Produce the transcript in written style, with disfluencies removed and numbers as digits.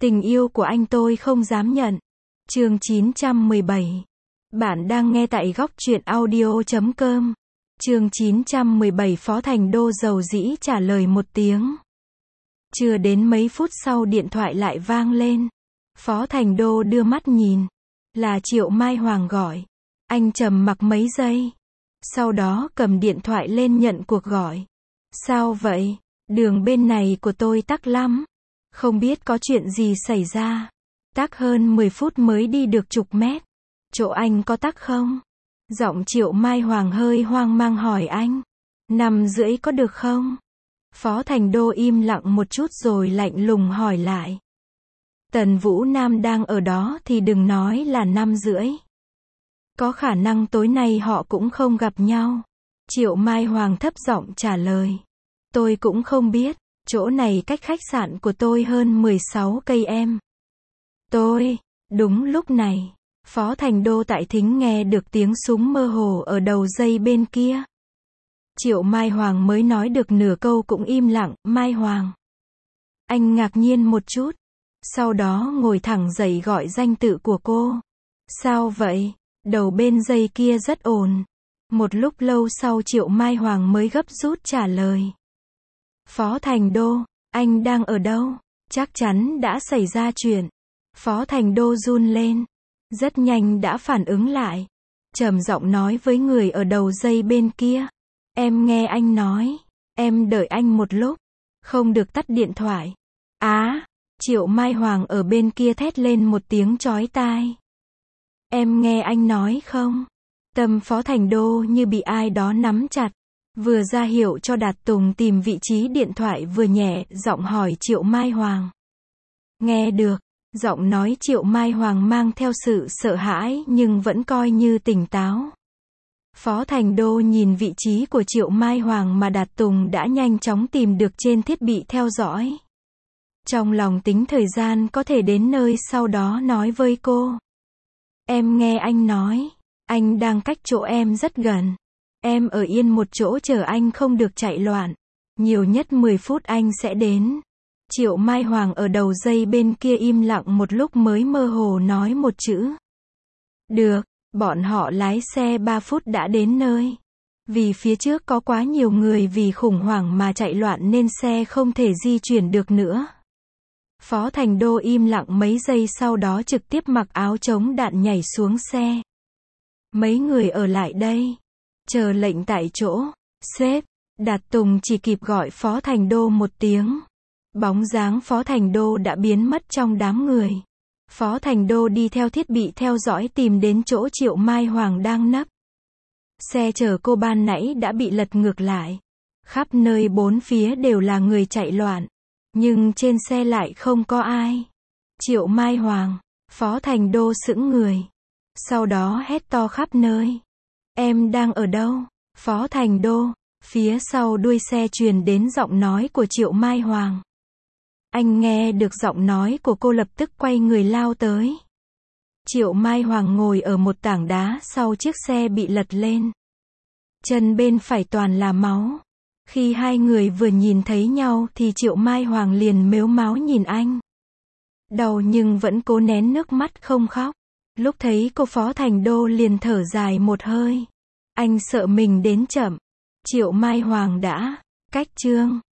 Tình yêu của anh tôi không dám nhận. Chương 917. Bạn đang nghe tại góc truyện audio.com. Chương 917. Phó Thành Đô dầu dĩ trả lời một tiếng. Chưa đến mấy phút sau điện thoại lại vang lên. Phó Thành Đô đưa mắt nhìn. Là Triệu Mai Hoàng gọi. Anh trầm mặc mấy giây. Sau đó cầm điện thoại lên nhận cuộc gọi. Sao vậy? Đường bên này của tôi tắc lắm. Không biết có chuyện gì xảy ra. Tắc hơn 10 phút mới đi được chục mét. Chỗ anh có tắc không? Giọng Triệu Mai Hoàng hơi hoang mang hỏi anh. 5:30 có được không? Phó Thành Đô im lặng một chút rồi lạnh lùng hỏi lại. Tần Vũ Nam đang ở đó thì đừng nói là 5:30. Có khả năng tối nay họ cũng không gặp nhau. Triệu Mai Hoàng thấp giọng trả lời. Tôi cũng không biết. Chỗ này cách khách sạn của tôi hơn 16 cây em. Đúng lúc này, Phó Thành Đô tại thính nghe được tiếng súng mơ hồ ở đầu dây bên kia. Triệu Mai Hoàng mới nói được nửa câu cũng im lặng. Mai Hoàng. Anh ngạc nhiên một chút. Sau đó ngồi thẳng dậy gọi danh tự của cô. Sao vậy? Đầu bên dây kia rất ồn. Một lúc lâu sau Triệu Mai Hoàng mới gấp rút trả lời. Phó Thành Đô, anh đang ở đâu? Chắc chắn đã xảy ra chuyện. Phó Thành Đô run lên. Rất nhanh đã phản ứng lại. Trầm giọng nói với người ở đầu dây bên kia. Em nghe anh nói. Em đợi anh một lúc. Không được tắt điện thoại. Triệu Mai Hoàng ở bên kia thét lên một tiếng chói tai. Em nghe anh nói không? Tâm Phó Thành Đô như bị ai đó nắm chặt. Vừa ra hiệu cho Đạt Tùng tìm vị trí điện thoại vừa nhẹ giọng hỏi Triệu Mai Hoàng. Nghe được. Giọng nói Triệu Mai Hoàng mang theo sự sợ hãi nhưng vẫn coi như tỉnh táo. Phó Thành Đô nhìn vị trí của Triệu Mai Hoàng mà Đạt Tùng đã nhanh chóng tìm được trên thiết bị theo dõi. Trong lòng tính thời gian có thể đến nơi sau đó nói với cô. Em nghe anh nói. Anh đang cách chỗ em rất gần. Em ở yên một chỗ chờ anh không được chạy loạn. Nhiều nhất 10 phút anh sẽ đến. Triệu Mai Hoàng ở đầu dây bên kia im lặng một lúc mới mơ hồ nói một chữ. Được, bọn họ lái xe 3 phút đã đến nơi. Vì phía trước có quá nhiều người vì khủng hoảng mà chạy loạn nên xe không thể di chuyển được nữa. Phó Thành Đô im lặng mấy giây sau đó trực tiếp mặc áo chống đạn nhảy xuống xe. Mấy người ở lại đây. Chờ lệnh tại chỗ. Sếp. Đạt Tùng chỉ kịp gọi Phó Thành Đô một tiếng. Bóng dáng Phó Thành Đô đã biến mất trong đám người. Phó Thành Đô đi theo thiết bị theo dõi tìm đến chỗ Triệu Mai Hoàng đang nấp. Xe chở cô ban nãy đã bị lật ngược lại. Khắp nơi bốn phía đều là người chạy loạn. Nhưng trên xe lại không có ai. Triệu Mai Hoàng. Phó Thành Đô sững người. Sau đó hét to khắp nơi. Em đang ở đâu? Phó Thành Đô. Phía sau đuôi xe truyền đến giọng nói của Triệu Mai Hoàng. Anh nghe được giọng nói của cô lập tức quay người lao tới. Triệu Mai Hoàng ngồi ở một tảng đá sau chiếc xe bị lật lên. Chân bên phải toàn là máu. Khi hai người vừa nhìn thấy nhau thì Triệu Mai Hoàng liền mếu máo nhìn anh. Đau nhưng vẫn cố nén nước mắt không khóc. Lúc thấy cô Phó Thành Đô liền thở dài một hơi. Anh sợ mình đến chậm. Triệu Mai Hoàng đã cách chương